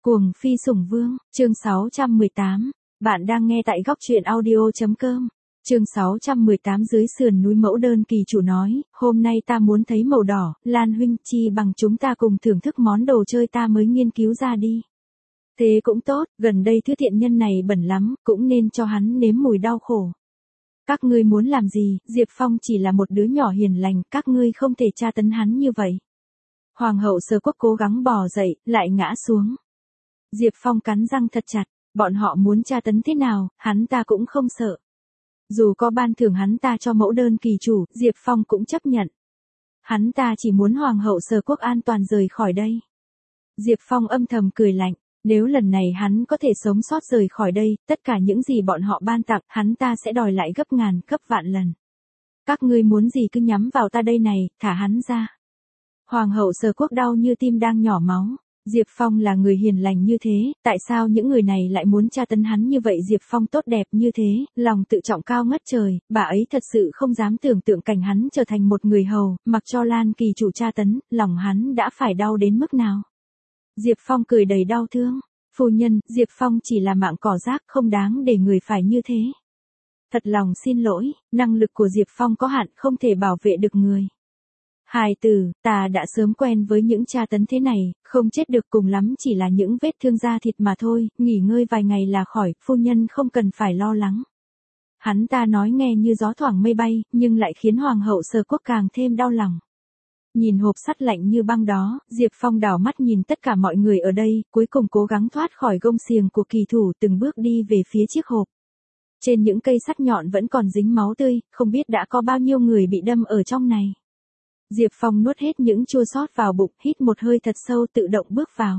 Cuồng phi sủng vương, chương 618. Bạn đang nghe tại góc truyện audio.com. Chương 618 dưới sườn núi Mẫu Đơn Kỳ Chủ nói, hôm nay ta muốn thấy màu đỏ, Lan huynh chi bằng chúng ta cùng thưởng thức món đồ chơi ta mới nghiên cứu ra đi. Thế cũng tốt, gần đây thứ thiện nhân này bẩn lắm, cũng nên cho hắn nếm mùi đau khổ. Các ngươi muốn làm gì, Diệp Phong chỉ là một đứa nhỏ hiền lành, các ngươi không thể tra tấn hắn như vậy. Hoàng hậu Sở Quốc cố gắng bò dậy, lại ngã xuống. Diệp Phong cắn răng thật chặt, bọn họ muốn tra tấn thế nào, hắn ta cũng không sợ. Dù có ban thưởng hắn ta cho Mẫu Đơn Kỳ Chủ, Diệp Phong cũng chấp nhận. Hắn ta chỉ muốn Hoàng hậu Sở Quốc an toàn rời khỏi đây. Diệp Phong âm thầm cười lạnh, nếu lần này hắn có thể sống sót rời khỏi đây, tất cả những gì bọn họ ban tặng, hắn ta sẽ đòi lại gấp ngàn, gấp vạn lần. Các ngươi muốn gì cứ nhắm vào ta đây này, thả hắn ra. Hoàng hậu Sở Quốc đau như tim đang nhỏ máu. Diệp Phong là người hiền lành như thế, tại sao những người này lại muốn tra tấn hắn như vậy? Diệp Phong tốt đẹp như thế, lòng tự trọng cao ngất trời, bà ấy thật sự không dám tưởng tượng cảnh hắn trở thành một người hầu, mặc cho Lan Kỳ Chủ tra tấn, lòng hắn đã phải đau đến mức nào. Diệp Phong cười đầy đau thương, phu nhân, Diệp Phong chỉ là mạng cỏ rác, không đáng để người phải như thế. Thật lòng xin lỗi, năng lực của Diệp Phong có hạn, không thể bảo vệ được người. Hài tử, ta đã sớm quen với những tra tấn thế này, không chết được, cùng lắm chỉ là những vết thương da thịt mà thôi, nghỉ ngơi vài ngày là khỏi, phu nhân không cần phải lo lắng. Hắn ta nói nghe như gió thoảng mây bay, nhưng lại khiến Hoàng hậu Sở Quốc càng thêm đau lòng. Nhìn hộp sắt lạnh như băng đó, Diệp Phong đảo mắt nhìn tất cả mọi người ở đây, cuối cùng cố gắng thoát khỏi gông xiềng của kỳ thủ, từng bước đi về phía chiếc hộp. Trên những cây sắt nhọn vẫn còn dính máu tươi, không biết đã có bao nhiêu người bị đâm ở trong này. Diệp Phong nuốt hết những chua xót vào bụng, hít một hơi thật sâu, tự động bước vào.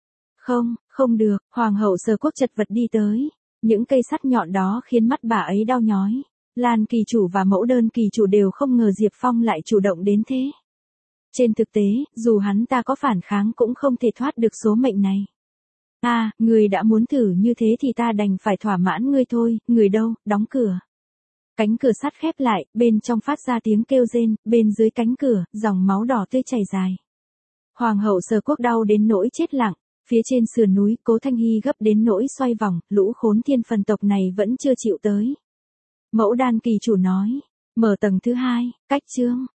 Không được, Hoàng hậu Sở Quốc chật vật đi tới. Những cây sắt nhọn đó khiến mắt bà ấy đau nhói. Lan Kỳ Chủ và Mẫu Đơn Kỳ Chủ đều không ngờ Diệp Phong lại chủ động đến thế. Trên thực tế, dù hắn ta có phản kháng cũng không thể thoát được số mệnh này. Người đã muốn thử như thế thì ta đành phải thỏa mãn ngươi thôi, người đâu, đóng cửa. Cánh cửa sắt khép lại, bên trong phát ra tiếng kêu rên, bên dưới cánh cửa, dòng máu đỏ tươi chảy dài. Hoàng hậu Sở Quốc đau đến nỗi chết lặng, phía trên sườn núi, Cố Thanh Hy gấp đến nỗi xoay vòng, lũ khốn thiên phần tộc này vẫn chưa chịu tới. Mẫu Đan Kỳ Chủ nói, mở tầng thứ 2, cách chương.